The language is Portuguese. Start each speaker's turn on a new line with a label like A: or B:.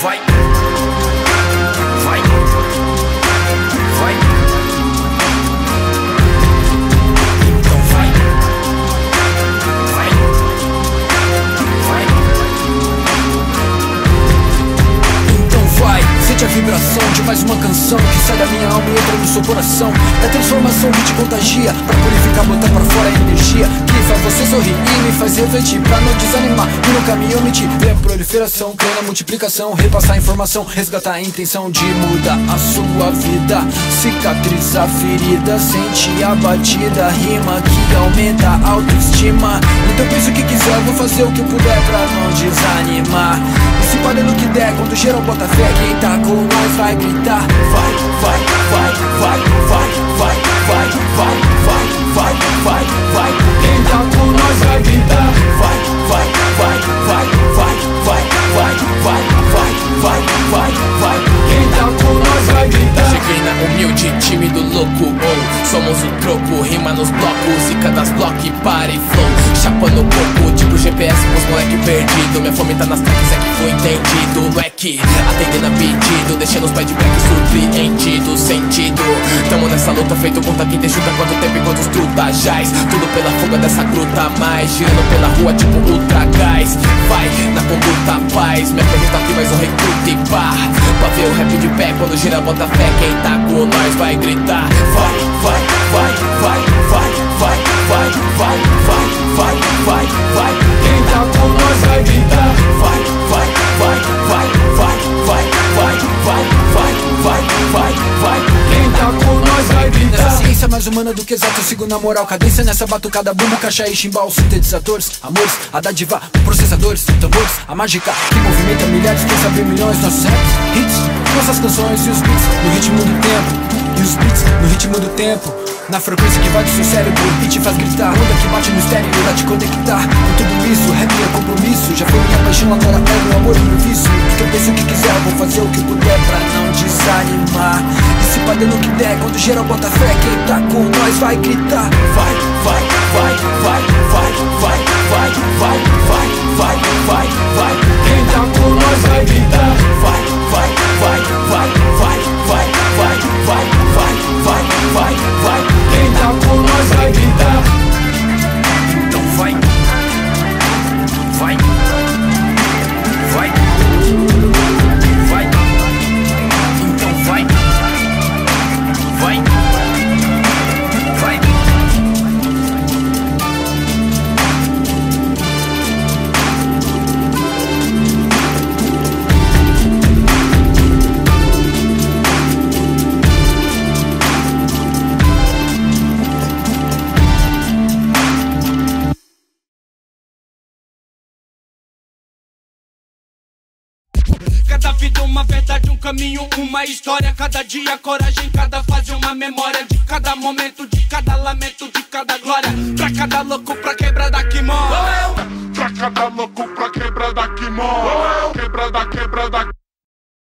A: vai, vai, vai. Então vai, vai, vai. Então vai, sente a vibração de mais uma canção que sai da minha alma e entra no seu coração. Da transformação que te contagia, pra purificar, botar pra fora a energia que faz você sorrir e me faz refletir, pra não desanimar e no caminho omitir. Ver a proliferação, crer na multiplicação, repassar a informação, resgatar a intenção de mudar a sua vida, cicatrizar a ferida, sentir a batida, rima que aumenta a autoestima. Então pensa o que quiser, vou fazer o que puder pra não desanimar. E se pode no que der, quando geral bota fé, quem tá com nós vai gritar. Vai, vai, vai, vai, vai, vai, vai, vai, vai, vai, vai, vai. Quem tá com nós vai gritar. Vai, vai, vai, vai, vai, vai, vai, vai, vai, vai, vai, vai. Quem tá com nós vai gritar.
B: Cheguei na humilde, tímido, louco, oh. Somos o troco, rima nos blocos e cada bloco para e flow. Chapa no corpo, tipo GPS pros moleque perdido. Minha fome tá nas tracks, é que foi entendido. Leque, atendendo a pedido, deixando os pés de black surpreendido. Sentido, tamo nessa luta, feito conta quem te chuta. Quanto tempo e quantos trutajais. Tudo pela fuga dessa gruta, mais girando pela rua tipo ultra gás. Vai, na conduta paz, me apresenta aqui mais um recruta e pá. Pra ver o rap de pé, quando gira bota fé. Quem tá com nós vai gritar. Vai, vai, vai, vai, vai, vai, vai, vai, vai, vai, vai, vai.
A: Quem tá com nós vai gritar.
B: Vai, vai, vai, vai, vai, vai, vai, vai, vai, vai, vai, vai.
A: Quem tá com nós vai gritar. Nessa ciência mais humana do que exato, eu sigo na moral. Cadência nessa batucada, bumbo, caixa e chimbal. Sintetizadores, amores, a dádiva, processadores, tambores, a mágica que movimenta milhares, quem sabe milhões. Nossos raps, hits, nossas canções e os beats no ritmo do tempo. E os beats no ritmo do tempo, na frequência que vai do seu cérebro e te faz gritar. Onda que bate no estéreo irá te conectar. Com tudo isso, rap é compromisso. Já foi minha paixão, agora é meu amor e meu vício. Então pensa o que quiser, vou fazer o que puder pra não desanimar. E se bater no que der, quando geral bota fé, quem tá com nós vai gritar.
B: Vai, vai, vai, vai, vai, vai, vai, vai, vai, vai, vai, vai.
A: Quem tá com nós vai gritar.
B: Vai, vai, vai, vai, vai, vai, vai, vai, vai, vai, vai, vai.
A: Quem tá com nós vai gritar.
C: Então vai, vai, vai, vai. Então vai, vai, vai.
A: Cada vida uma verdade, um caminho, uma história. Cada dia coragem, cada fase uma memória. De cada momento, de cada lamento, de cada glória. Pra cada louco, pra quebrada que morre.
D: Pra cada louco, pra quebrada que morre. Quebrada, quebrada,